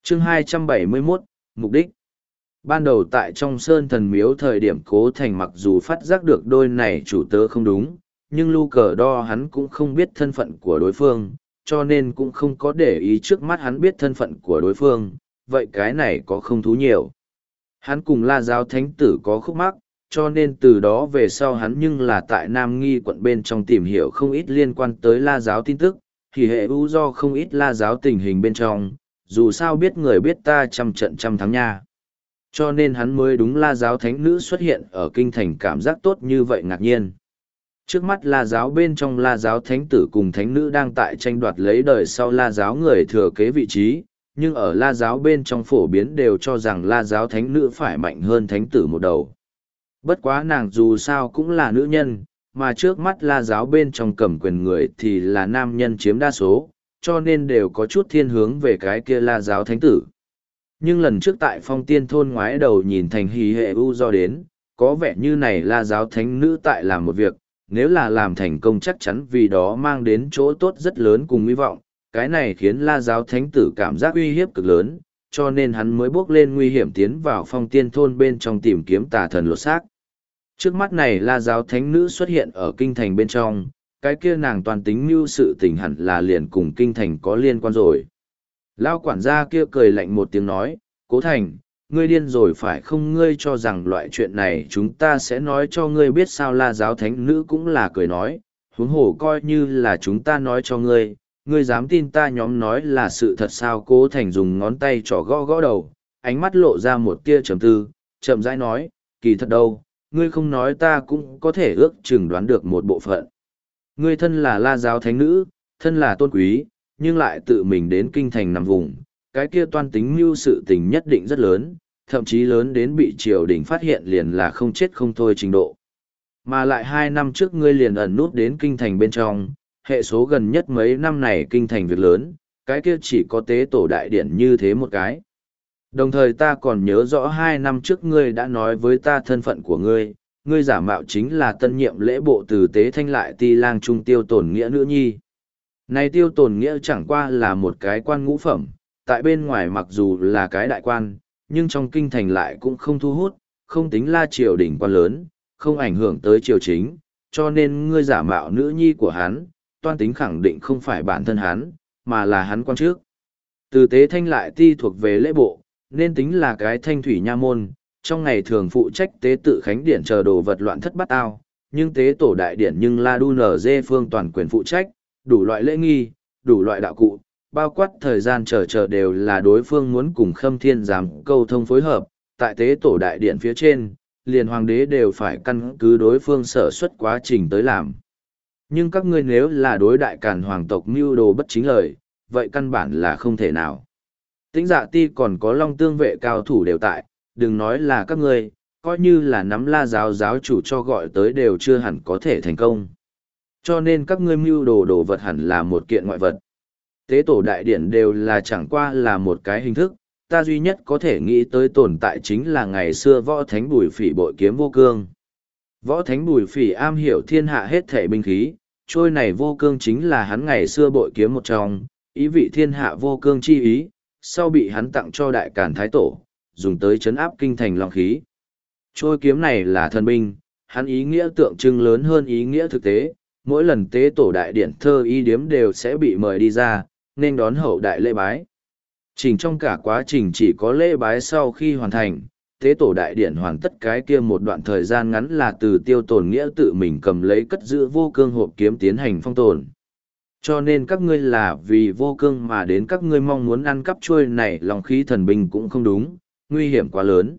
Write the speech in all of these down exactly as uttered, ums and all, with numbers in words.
Chương hai trăm bảy mươi mốt, Mục đích. Ban đầu tại trong sơn thần miếu thời điểm Cố Thành mặc dù phát giác được đôi này chủ tớ không đúng, nhưng lu cờ đo hắn cũng không biết thân phận của đối phương, cho nên cũng không có để ý trước mắt hắn biết thân phận của đối phương, vậy cái này có không thú nhiều. Hắn cùng La Giáo Thánh Tử có khúc mắc, cho nên từ đó về sau hắn nhưng là tại Nam Nghi quận bên trong tìm hiểu không ít liên quan tới La Giáo tin tức, thì hệ ưu do không ít La Giáo tình hình bên trong, dù sao biết người biết ta trăm trận trăm thắng nha. Cho nên hắn mới đúng La Giáo Thánh Nữ xuất hiện ở kinh thành cảm giác tốt như vậy ngạc nhiên. Trước mắt La Giáo bên trong La Giáo Thánh Tử cùng Thánh Nữ đang tại tranh đoạt lấy đời sau La Giáo người thừa kế vị trí, nhưng ở La Giáo bên trong phổ biến đều cho rằng La Giáo Thánh Nữ phải mạnh hơn Thánh Tử một đầu. Bất quá nàng dù sao cũng là nữ nhân, mà trước mắt La Giáo bên trong cầm quyền người thì là nam nhân chiếm đa số, cho nên đều có chút thiên hướng về cái kia La Giáo Thánh Tử. Nhưng lần trước tại Phong Tiên Thôn ngoái đầu nhìn thành hì hệ u do đến, có vẻ như này La Giáo Thánh Nữ tại làm một việc, nếu là làm thành công chắc chắn vì đó mang đến chỗ tốt rất lớn cùng hy vọng, cái này khiến La Giáo Thánh Tử cảm giác uy hiếp cực lớn, cho nên hắn mới bước lên nguy hiểm tiến vào Phong Tiên Thôn bên trong tìm kiếm tà thần lột xác. Trước mắt này La Giáo Thánh Nữ xuất hiện ở kinh thành bên trong, cái kia nàng toàn tính mưu sự tình hẳn là liền cùng kinh thành có liên quan rồi. Lao quản gia kia cười lạnh một tiếng nói, Cố Thành, ngươi điên rồi phải không, ngươi cho rằng loại chuyện này chúng ta sẽ nói cho ngươi biết sao? La Giáo Thánh Nữ cũng là cười nói, huống hồ coi như là chúng ta nói cho ngươi, ngươi dám tin ta nhóm nói là sự thật sao? Cố Thành dùng ngón tay trỏ gõ gõ đầu, ánh mắt lộ ra một tia trầm tư, chậm rãi nói, kỳ thật đâu, ngươi không nói ta cũng có thể ước chừng đoán được một bộ phận. Ngươi thân là La Giáo Thánh Nữ, thân là tôn quý, nhưng lại tự mình đến kinh thành nằm vùng, cái kia toan tính mưu sự tình nhất định rất lớn, thậm chí lớn đến bị triều đình phát hiện liền là không chết không thôi trình độ. Mà lại hai năm trước ngươi liền ẩn nút đến kinh thành bên trong, hệ số gần nhất mấy năm này kinh thành việc lớn, cái kia chỉ có tế tổ đại điển như thế một cái. Đồng thời ta còn nhớ rõ hai năm trước ngươi đã nói với ta thân phận của ngươi, ngươi giả mạo chính là tân nhiệm lễ bộ từ tế thanh lại ti lang trung Tiêu Tổn Nghĩa nữ nhi. Này Tiêu Tổn Nghĩa chẳng qua là một cái quan ngũ phẩm, tại bên ngoài mặc dù là cái đại quan, nhưng trong kinh thành lại cũng không thu hút, không tính là triều đình quan lớn, không ảnh hưởng tới triều chính, cho nên ngươi giả mạo nữ nhi của hắn, toan tính khẳng định không phải bản thân hắn, mà là hắn quan trước. Từ tế thanh lại ti thuộc về lễ bộ, nên tính là cái thanh thủy nha môn, trong ngày thường phụ trách tế tự khánh điển chờ đồ vật loạn thất bát ao, nhưng tế tổ đại điển nhưng là đu nở dê phương toàn quyền phụ trách, đủ loại lễ nghi, đủ loại đạo cụ, bao quát thời gian chờ chờ đều là đối phương muốn cùng Khâm Thiên Giám câu thông phối hợp, tại tế tổ đại điện phía trên, liền hoàng đế đều phải căn cứ đối phương sở xuất quá trình tới làm. Nhưng các ngươi nếu là đối đại càn hoàng tộc mưu đồ bất chính lời, vậy căn bản là không thể nào. Tĩnh Dạ Ti còn có Long Tương vệ cao thủ đều tại, đừng nói là các ngươi, coi như là nắm La Giáo giáo chủ cho gọi tới đều chưa hẳn có thể thành công. Cho nên các ngươi mưu đồ đồ vật hẳn là một kiện ngoại vật. Tế tổ đại điển đều là chẳng qua là một cái hình thức, ta duy nhất có thể nghĩ tới tồn tại chính là ngày xưa võ thánh Bùi Phỉ bội kiếm vô cương. Võ thánh Bùi Phỉ am hiểu thiên hạ hết thể binh khí, trôi này vô cương chính là hắn ngày xưa bội kiếm một trong, ý vị thiên hạ vô cương chi ý, sau bị hắn tặng cho đại càn thái tổ, dùng tới chấn áp kinh thành long khí. Trôi kiếm này là thần binh, hắn ý nghĩa tượng trưng lớn hơn ý nghĩa thực tế, mỗi lần tế tổ đại điển thơ y điếm đều sẽ bị mời đi ra, nên đón hậu đại lễ bái. Chỉnh trong cả quá trình chỉ có lễ bái sau khi hoàn thành, tế tổ đại điển hoàn tất cái kia một đoạn thời gian ngắn là từ Tiêu Tổn Nghĩa tự mình cầm lấy cất giữ vô cương hộp kiếm tiến hành phong tồn. Cho nên các ngươi là vì vô cương mà đến, các ngươi mong muốn ăn cắp chuôi này long khí thần binh cũng không đúng, nguy hiểm quá lớn.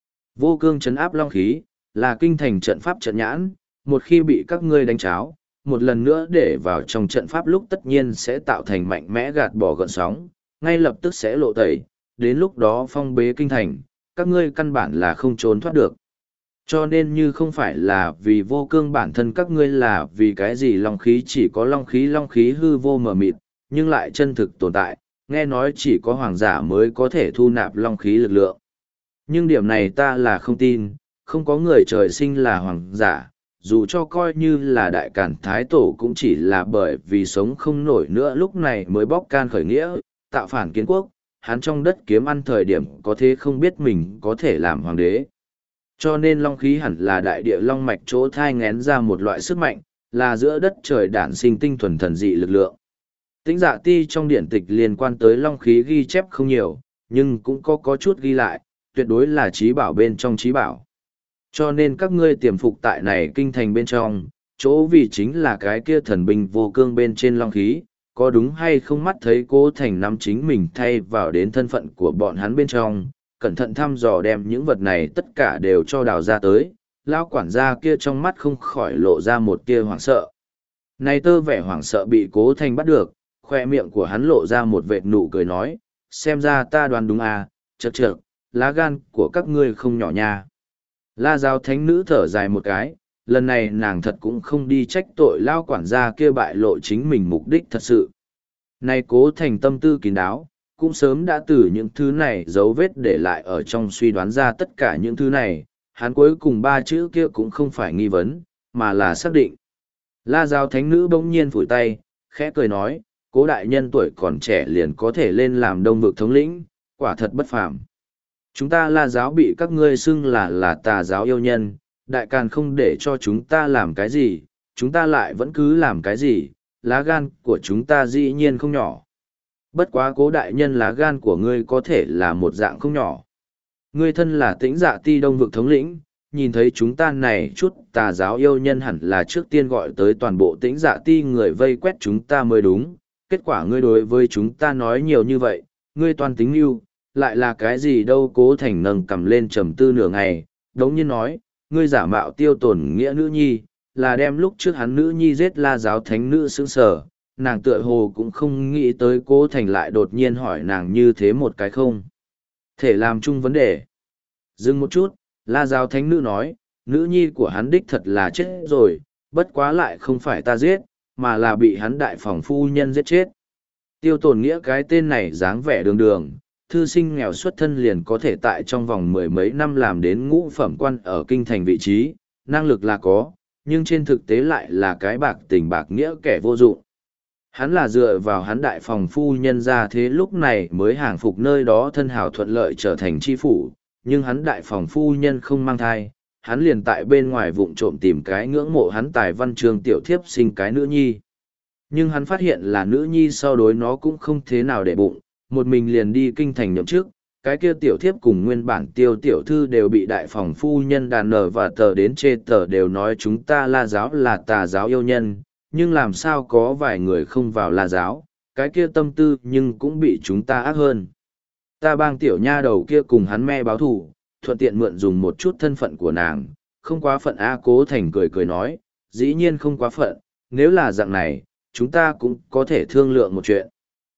Vô cương trấn áp long khí, là kinh thành trận pháp trận nhãn, một khi bị các ngươi đánh cháo, một lần nữa để vào trong trận pháp lúc tất nhiên sẽ tạo thành mạnh mẽ gạt bỏ gợn sóng, ngay lập tức sẽ lộ tẩy, đến lúc đó phong bế kinh thành, các ngươi căn bản là không trốn thoát được. Cho nên như không phải là vì vô cương bản thân, các ngươi là vì cái gì long khí, chỉ có long khí long khí hư vô mờ mịt, nhưng lại chân thực tồn tại, nghe nói chỉ có hoàng giả mới có thể thu nạp long khí lực lượng. Nhưng điểm này ta là không tin, không có người trời sinh là hoàng giả, dù cho coi như là đại càn thái tổ cũng chỉ là bởi vì sống không nổi nữa lúc này mới bóc can khởi nghĩa, tạo phản kiến quốc, hắn trong đất kiếm ăn thời điểm có thế không biết mình có thể làm hoàng đế. Cho nên long khí hẳn là đại địa long mạch chỗ thai ngén ra một loại sức mạnh, là giữa đất trời đản sinh tinh thuần thần dị lực lượng. Tĩnh Dạ Ti trong điển tịch liên quan tới long khí ghi chép không nhiều, nhưng cũng có có chút ghi lại, tuyệt đối là trí bảo bên trong trí bảo. Cho nên các ngươi tiềm phục tại này kinh thành bên trong, chỗ vì chính là cái kia thần binh vô cương bên trên long khí, có đúng hay không mắt thấy Cố Thành nắm chính mình thay vào đến thân phận của bọn hắn bên trong, cẩn thận thăm dò đem những vật này tất cả đều cho đào ra tới, lão quản gia kia trong mắt không khỏi lộ ra một tia hoảng sợ. Này tơ vẻ hoảng sợ bị Cố Thành bắt được, khoe miệng của hắn lộ ra một vệt nụ cười nói, xem ra ta đoán đúng à, chật chật, lá gan của các ngươi không nhỏ nha. La giáo thánh nữ thở dài một cái, lần này nàng thật cũng không đi trách tội lao quản gia kia bại lộ chính mình mục đích thật sự. Này Cố Thành tâm tư kín đáo, cũng sớm đã từ những thứ này dấu vết để lại ở trong suy đoán ra tất cả những thứ này, hắn cuối cùng ba chữ kia cũng không phải nghi vấn, mà là xác định. La giáo thánh nữ bỗng nhiên phủi tay, khẽ cười nói, Cố đại nhân tuổi còn trẻ liền có thể lên làm đông vực thống lĩnh, quả thật bất phàm. Chúng ta La giáo bị các ngươi xưng là là tà giáo yêu nhân, đại càn không để cho chúng ta làm cái gì, chúng ta lại vẫn cứ làm cái gì, lá gan của chúng ta dĩ nhiên không nhỏ. Bất quá Cố đại nhân lá gan của ngươi có thể là một dạng không nhỏ. Ngươi thân là Tĩnh Dạ Ti đông vực thống lĩnh, nhìn thấy chúng ta này chút tà giáo yêu nhân hẳn là trước tiên gọi tới toàn bộ Tĩnh Dạ Ti người vây quét chúng ta mới đúng. Kết quả ngươi đối với chúng ta nói nhiều như vậy, ngươi toàn tính lưu, lại là cái gì đâu. Cố Thành nâng cầm lên trầm tư nửa ngày, đống nhiên nói, ngươi giả mạo Tiêu Tồn nghĩa nữ nhi, là đem lúc trước hắn nữ nhi giết La giáo thánh nữ sững sờ, nàng tựa hồ cũng không nghĩ tới Cố Thành lại đột nhiên hỏi nàng như thế một cái không thể làm chung vấn đề. Dừng một chút, La giáo thánh nữ nói, nữ nhi của hắn đích thật là chết rồi, bất quá lại không phải ta giết, mà là bị hắn đại phòng phu nhân giết chết. Tiêu Tồn nghĩa cái tên này dáng vẻ đường đường, thư sinh nghèo xuất thân liền có thể tại trong vòng mười mấy năm làm đến ngũ phẩm quan ở kinh thành vị trí, năng lực là có, nhưng trên thực tế lại là cái bạc tình bạc nghĩa kẻ vô dụng. Hắn là dựa vào hắn đại phòng phu nhân ra thế lúc này mới hàng phục nơi đó thân hảo thuận lợi trở thành chi phủ, nhưng hắn đại phòng phu nhân không mang thai, hắn liền tại bên ngoài vụng trộm tìm cái ngưỡng mộ hắn tài văn trường tiểu thiếp sinh cái nữ nhi. Nhưng hắn phát hiện là nữ nhi sau đối nó cũng không thế nào để bụng, một mình liền đi kinh thành nhậm chức, cái kia tiểu thiếp cùng nguyên bản Tiêu tiểu thư đều bị đại phòng phu nhân đàn nở và tờ đến chê tờ đều nói chúng ta La giáo là tà giáo yêu nhân, nhưng làm sao có vài người không vào La giáo, cái kia tâm tư nhưng cũng bị chúng ta ác hơn. Ta bang tiểu nha đầu kia cùng hắn me báo thù, thuận tiện mượn dùng một chút thân phận của nàng, không quá phận. A Cố Thành cười cười nói, dĩ nhiên không quá phận, nếu là dạng này, chúng ta cũng có thể thương lượng một chuyện.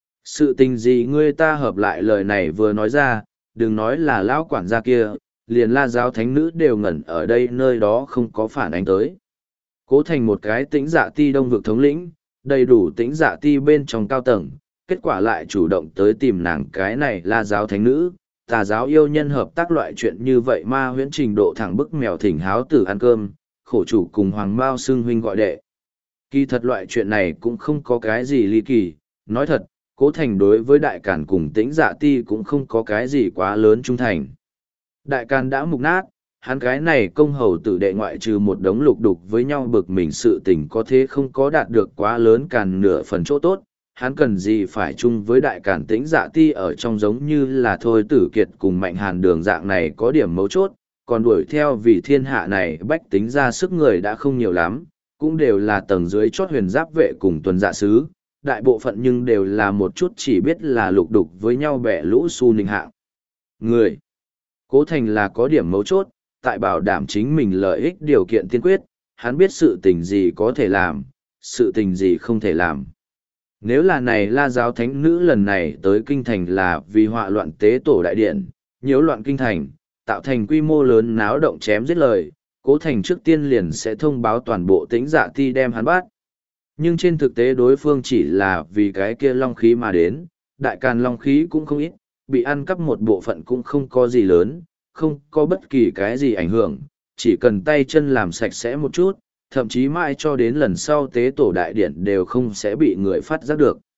Sự tình gì ngươi ta hợp lại lời này vừa nói ra, đừng nói là lão quản gia kia, liền La giáo thánh nữ đều ngẩn ở đây nơi đó không có phản ánh tới. Cố Thành một cái Tĩnh Dạ Ti đông vực thống lĩnh, đầy đủ Tĩnh Dạ Ti bên trong cao tầng, kết quả lại chủ động tới tìm nàng cái này La giáo thánh nữ, tà giáo yêu nhân hợp tác loại chuyện như vậy ma huyễn trình độ thẳng bức mèo thỉnh háo tử ăn cơm, khổ chủ cùng hoàng mao xưng huynh gọi đệ. Kỳ thật loại chuyện này cũng không có cái gì ly kỳ, nói thật, Cố Thành đối với Đại Càn cùng Tĩnh Dạ Ti cũng không có cái gì quá lớn trung thành. Đại Càn đã mục nát, hắn cái này công hầu tử đệ ngoại trừ một đống lục đục với nhau bực mình sự tình có thế không có đạt được quá lớn Càn nửa phần chỗ tốt, hắn cần gì phải chung với Đại Càn Tĩnh Dạ Ti ở trong giống như là Thôi Tử Kiệt cùng Mạnh Hàn đường dạng này có điểm mấu chốt, còn đuổi theo vì thiên hạ này bách tính ra sức người đã không nhiều lắm, cũng đều là tầng dưới chót huyền giáp vệ cùng tuần dạ sứ, đại bộ phận nhưng đều là một chút chỉ biết là lục đục với nhau bẻ lũ su nịnh hạng. Người, Cố Thành là có điểm mấu chốt, tại bảo đảm chính mình lợi ích điều kiện tiên quyết, hắn biết sự tình gì có thể làm, sự tình gì không thể làm. Nếu là này La giáo thánh nữ lần này tới kinh thành là vì họa loạn tế tổ đại điện, nhiễu loạn kinh thành, tạo thành quy mô lớn náo động chém giết lời, Cố Thành trước tiên liền sẽ thông báo toàn bộ Tĩnh Dạ Ti đem hắn bắt. Nhưng trên thực tế đối phương chỉ là vì cái kia long khí mà đến, Đại Càn long khí cũng không ít, bị ăn cắp một bộ phận cũng không có gì lớn, không có bất kỳ cái gì ảnh hưởng, chỉ cần tay chân làm sạch sẽ một chút, thậm chí mãi cho đến lần sau tế tổ đại điện đều không sẽ bị người phát giác được.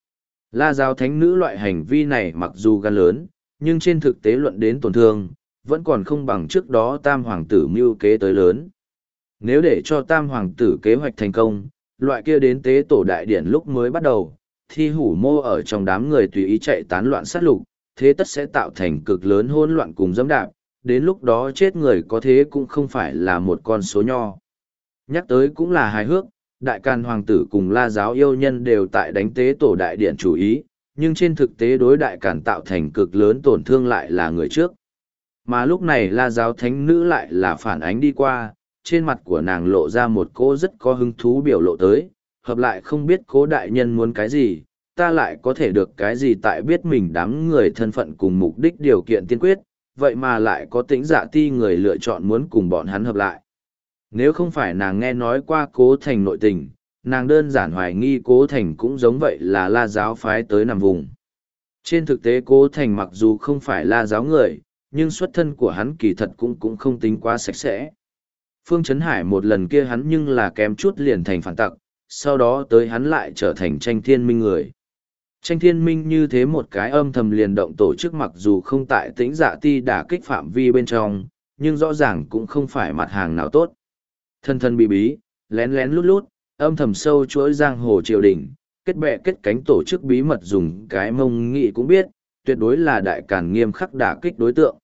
La giáo thánh nữ loại hành vi này mặc dù gan lớn, nhưng trên thực tế luận đến tổn thương, vẫn còn không bằng trước đó tam hoàng tử mưu kế tới lớn. Nếu để cho tam hoàng tử kế hoạch thành công, loại kia đến tế tổ đại điển lúc mới bắt đầu, thi hủ mô ở trong đám người tùy ý chạy tán loạn sát lục, thế tất sẽ tạo thành cực lớn hỗn loạn cùng dẫm đạp, đến lúc đó chết người có thế cũng không phải là một con số nho. Nhắc tới cũng là hài hước, đại càn hoàng tử cùng la giáo yêu nhân đều tại đánh tế tổ đại điện chủ ý, nhưng trên thực tế đối đại càn tạo thành cực lớn tổn thương lại là người trước. Mà lúc này la giáo thánh nữ lại là phản ánh đi qua, trên mặt của nàng lộ ra một cô rất có hứng thú biểu lộ tới, hợp lại không biết cố đại nhân muốn cái gì, ta lại có thể được cái gì tại biết mình đám người thân phận cùng mục đích điều kiện tiên quyết, vậy mà lại có tính dạ ti người lựa chọn muốn cùng bọn hắn hợp lại. Nếu không phải nàng nghe nói qua cố thành nội tình, nàng đơn giản hoài nghi cố thành cũng giống vậy là la giáo phái tới nằm vùng. Trên thực tế cố thành mặc dù không phải la giáo người, nhưng xuất thân của hắn kỳ thật cũng cũng không tính quá sạch sẽ. Phương Trấn Hải một lần kia hắn nhưng là kém chút liền thành phản tặc, sau đó tới hắn lại trở thành tranh thiên minh người. Tranh thiên minh như thế một cái âm thầm liền động tổ chức mặc dù không tại tĩnh dạ ti đả kích phạm vi bên trong, nhưng rõ ràng cũng không phải mặt hàng nào tốt. Thân thân bí bí, lén lén lút lút, âm thầm sâu chuỗi giang hồ triều đình, kết bè kết cánh tổ chức bí mật dùng cái mông nghị cũng biết, tuyệt đối là đại càn nghiêm khắc đả kích đối tượng.